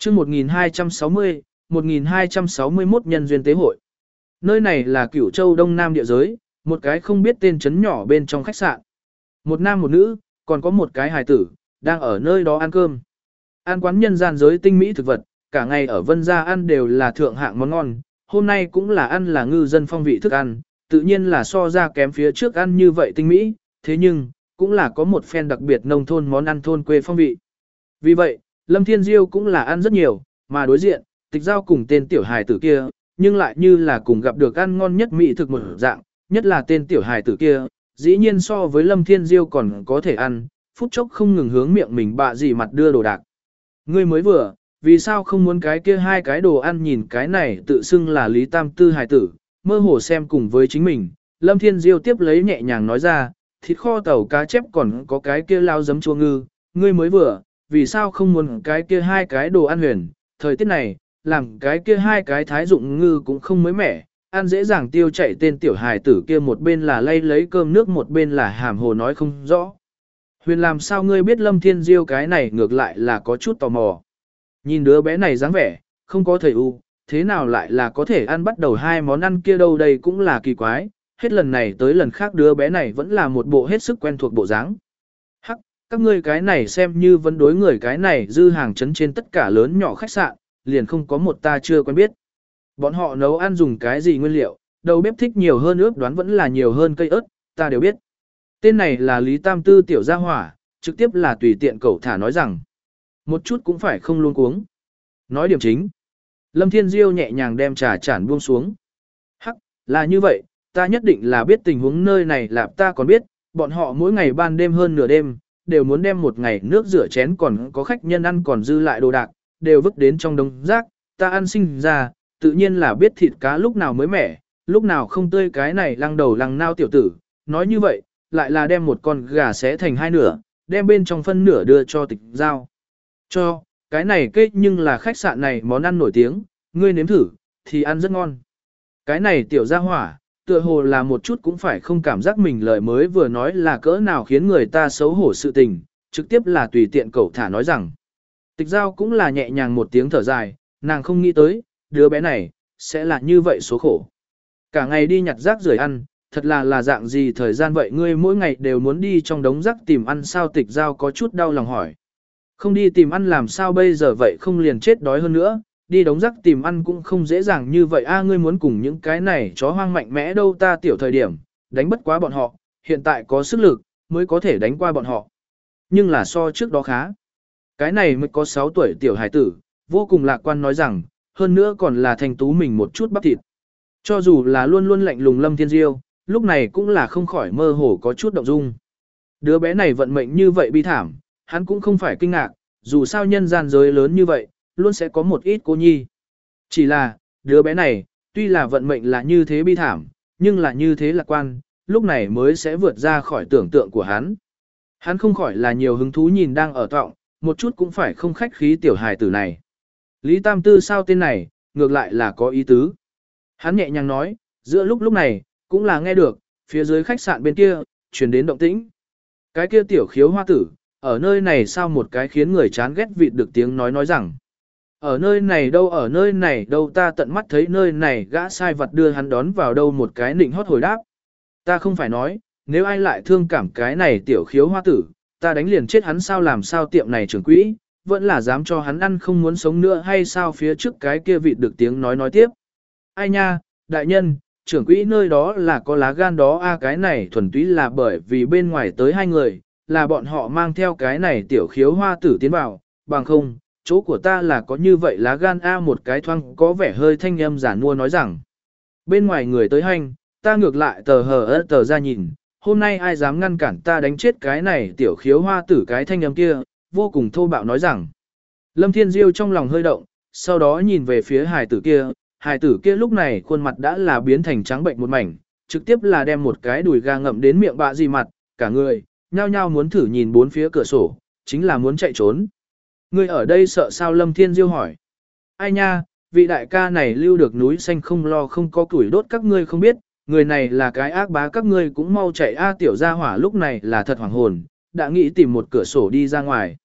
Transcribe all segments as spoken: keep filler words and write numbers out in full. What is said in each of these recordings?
chương một nghìn hai trăm sáu mươi, một nghìn hai trăm sáu mươi mốt nhân duyên tế hội. Nơi này là Cửu Châu Đông Nam địa giới, một cái không biết tên trấn nhỏ bên trong khách sạn. Một nam một nữ, còn có một cái hài tử, đang ở nơi đó ăn cơm. Ăn quán nhân gian giới tinh mỹ thực vật, cả ngày ở Vân Gia ăn đều là thượng hạng món ngon, hôm nay cũng là ăn là ngư dân phong vị thức ăn, tự nhiên là so ra kém phía trước ăn như vậy tinh mỹ, thế nhưng, cũng là có một phen đặc biệt nông thôn món ăn thôn quê phong vị. Vì vậy, Lâm Thiên Diêu cũng là ăn rất nhiều, mà đối diện, Tịch Giao cùng tên tiểu hài tử kia, nhưng lại như là cùng gặp được ăn ngon nhất mỹ thực một dạng, nhất là tên tiểu hài tử kia, dĩ nhiên so với Lâm Thiên Diêu còn có thể ăn, phút chốc không ngừng hướng miệng mình bạ gì mặt đưa đồ đạc. Ngươi mới vừa, vì sao không muốn cái kia hai cái đồ ăn nhìn cái này tự xưng là Lý Tam Tư hài tử, mơ hồ xem cùng với chính mình, Lâm Thiên Diêu tiếp lấy nhẹ nhàng nói ra, thịt kho tàu cá chép còn có cái kia lao giấm chua ngư, ngươi mới vừa, vì sao không muốn cái kia hai cái đồ ăn huyền, thời tiết này, làm cái kia hai cái thái dụng ngư cũng không mới mẻ, ăn dễ dàng tiêu chạy tên tiểu hài tử kia một bên là lay lấy cơm nước một bên là hàm hồ nói không rõ. Huyền làm sao ngươi biết Lâm Thiên Diêu cái này ngược lại là có chút tò mò. Nhìn đứa bé này dáng vẻ, không có thầy u, thế nào lại là có thể ăn bắt đầu hai món ăn kia đâu, đây cũng là kỳ quái, hết lần này tới lần khác đứa bé này vẫn là một bộ hết sức quen thuộc bộ dáng. Hắc, các ngươi cái này xem như vẫn đối người cái này dư hàng chấn trên tất cả lớn nhỏ khách sạn, liền không có một ta chưa quen biết. Bọn họ nấu ăn dùng cái gì nguyên liệu, đầu bếp thích nhiều hơn ướp đoán vẫn là nhiều hơn cây ớt, ta đều biết. Tên này là Lý Tam Tư tiểu gia hỏa, trực tiếp là tùy tiện cậu thả nói rằng. Một chút cũng phải không luôn cuống. Nói điểm chính. Lâm Thiên Diêu nhẹ nhàng đem trà chản buông xuống. Hắc, là như vậy, ta nhất định là biết tình huống nơi này là ta còn biết, bọn họ mỗi ngày ban đêm hơn nửa đêm, đều muốn đem một ngày nước rửa chén còn có khách nhân ăn còn dư lại đồ đạc, đều vứt đến trong đống rác, ta ăn sinh ra, tự nhiên là biết thịt cá lúc nào mới mẻ, lúc nào không tươi cái này lăng đầu lăng nao tiểu tử, nói như vậy, lại là đem một con gà xé thành hai nửa, đem bên trong phân nửa đưa cho Tịch Giao. Cho, cái này kết nhưng là khách sạn này món ăn nổi tiếng, ngươi nếm thử, thì ăn rất ngon. Cái này tiểu gia hỏa, tựa hồ là một chút cũng phải không cảm giác mình lời mới vừa nói là cỡ nào khiến người ta xấu hổ sự tình, trực tiếp là tùy tiện cậu thả nói rằng. Tịch Giao cũng là nhẹ nhàng một tiếng thở dài, nàng không nghĩ tới, đứa bé này, sẽ là như vậy số khổ. Cả ngày đi nhặt rác rưởi ăn, thật là là dạng gì thời gian vậy ngươi mỗi ngày đều muốn đi trong đống rác tìm ăn sao Tịch Giao có chút đau lòng hỏi. Không đi tìm ăn làm sao bây giờ vậy không liền chết đói hơn nữa, đi đống rác tìm ăn cũng không dễ dàng như vậy a ngươi muốn cùng những cái này chó hoang mạnh mẽ đâu ta tiểu thời điểm, đánh bất quá bọn họ, hiện tại có sức lực, mới có thể đánh qua bọn họ. Nhưng là so trước đó khá. Cái này mới có sáu tuổi tiểu hải tử, vô cùng lạc quan nói rằng, hơn nữa còn là thành tú mình một chút bắp thịt. Cho dù là luôn luôn lạnh lùng Lâm Thiên Diêu, lúc này cũng là không khỏi mơ hồ có chút động dung. Đứa bé này vận mệnh như vậy bi thảm, hắn cũng không phải kinh ngạc, dù sao nhân gian giới lớn như vậy, luôn sẽ có một ít cô nhi. Chỉ là, đứa bé này, tuy là vận mệnh là như thế bi thảm, nhưng là như thế lạc quan, lúc này mới sẽ vượt ra khỏi tưởng tượng của hắn. Hắn không khỏi là nhiều hứng thú nhìn đang ở tọng, một chút cũng phải không khách khí tiểu hài tử này. Lý Tam Tư sao tên này, ngược lại là có ý tứ. Hắn nhẹ nhàng nói, giữa lúc lúc này, cũng là nghe được, phía dưới khách sạn bên kia, truyền đến động tĩnh. Cái kia tiểu khiếu hoa tử, ở nơi này sao một cái khiến người chán ghét vịt được tiếng nói nói rằng. Ở nơi này đâu ở nơi này đâu ta tận mắt thấy nơi này gã sai vật đưa hắn đón vào đâu một cái nịnh hót hồi đáp. Ta không phải nói, nếu ai lại thương cảm cái này tiểu khiếu hoa tử, ta đánh liền chết hắn sao làm sao tiệm này trưởng quỹ, vẫn là dám cho hắn ăn không muốn sống nữa hay sao phía trước cái kia vịt được tiếng nói nói tiếp. Ai nha, đại nhân, trưởng quỹ nơi đó là có lá gan đó a cái này thuần túy là bởi vì bên ngoài tới hai người, là bọn họ mang theo cái này tiểu khiếu hoa tử tiến vào, bằng không, chỗ của ta là có như vậy lá gan a một cái thoang có vẻ hơi thanh âm giả mua nói rằng. Bên ngoài người tới hành, ta ngược lại tờ hờ ớt tờ ra nhìn, hôm nay ai dám ngăn cản ta đánh chết cái này tiểu khiếu hoa tử cái thanh âm kia, vô cùng thô bạo nói rằng. Lâm Thiên Diêu trong lòng hơi động, sau đó nhìn về phía hài tử kia, hài tử kia lúc này khuôn mặt đã là biến thành trắng bệnh một mảnh, trực tiếp là đem một cái đùi gà ngậm đến miệng bạ gì mặt, cả người, nhao nhao muốn thử nhìn bốn phía cửa sổ, chính là muốn chạy trốn. Ngươi ở đây sợ sao Lâm Thiên Diêu hỏi. Ai nha, vị đại ca này lưu được núi xanh không lo không có củi đốt các ngươi không biết, người này là cái ác bá các ngươi cũng mau chạy a tiểu gia hỏa lúc này là thật hoảng hồn, đã nghĩ tìm một cửa sổ đi ra ngoài.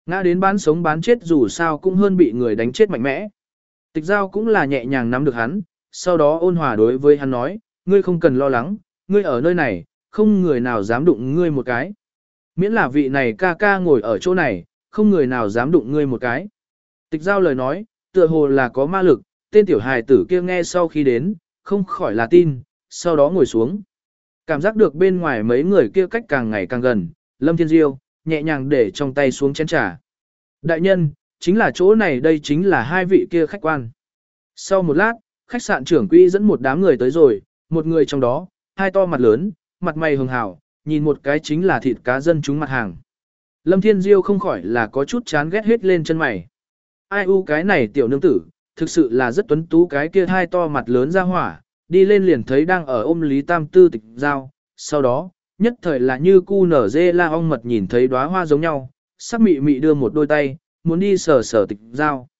Ngã đến bán sống bán chết dù sao cũng hơn bị người đánh chết mạnh mẽ. Tịch giao cũng là nhẹ nhàng nắm được hắn, sau đó ôn hòa đối với hắn nói, ngươi không cần lo lắng, ngươi ở nơi này, không người nào dám đụng ngươi một cái. Miễn là vị này ca ca ngồi ở chỗ này, không người nào dám đụng ngươi một cái. Tịch giao lời nói, tựa hồ là có ma lực, tên tiểu hài tử kia nghe sau khi đến, không khỏi là tin, sau đó ngồi xuống. Cảm giác được bên ngoài mấy người kia cách càng ngày càng gần, Lâm Thiên Diêu, nhẹ nhàng để trong tay xuống chén trà. Đại nhân, chính là chỗ này đây chính là hai vị kia khách quan. Sau một lát, khách sạn trưởng quỹ dẫn một đám người tới rồi, một người trong đó, hai to mặt lớn, mặt mày hường hảo, nhìn một cái chính là thịt cá dân chúng mặt hàng. Lâm Thiên Diêu không khỏi là có chút chán ghét hết lên chân mày. Ai u cái này tiểu nương tử, thực sự là rất tuấn tú cái kia hai to mặt lớn ra hỏa, đi lên liền thấy đang ở ôm Lý Tam Tư Tịch Giao, sau đó, nhất thời là như cu nở dê la ong mật nhìn thấy đóa hoa giống nhau, sắc mị mị đưa một đôi tay, muốn đi sờ sờ Tịch Giao.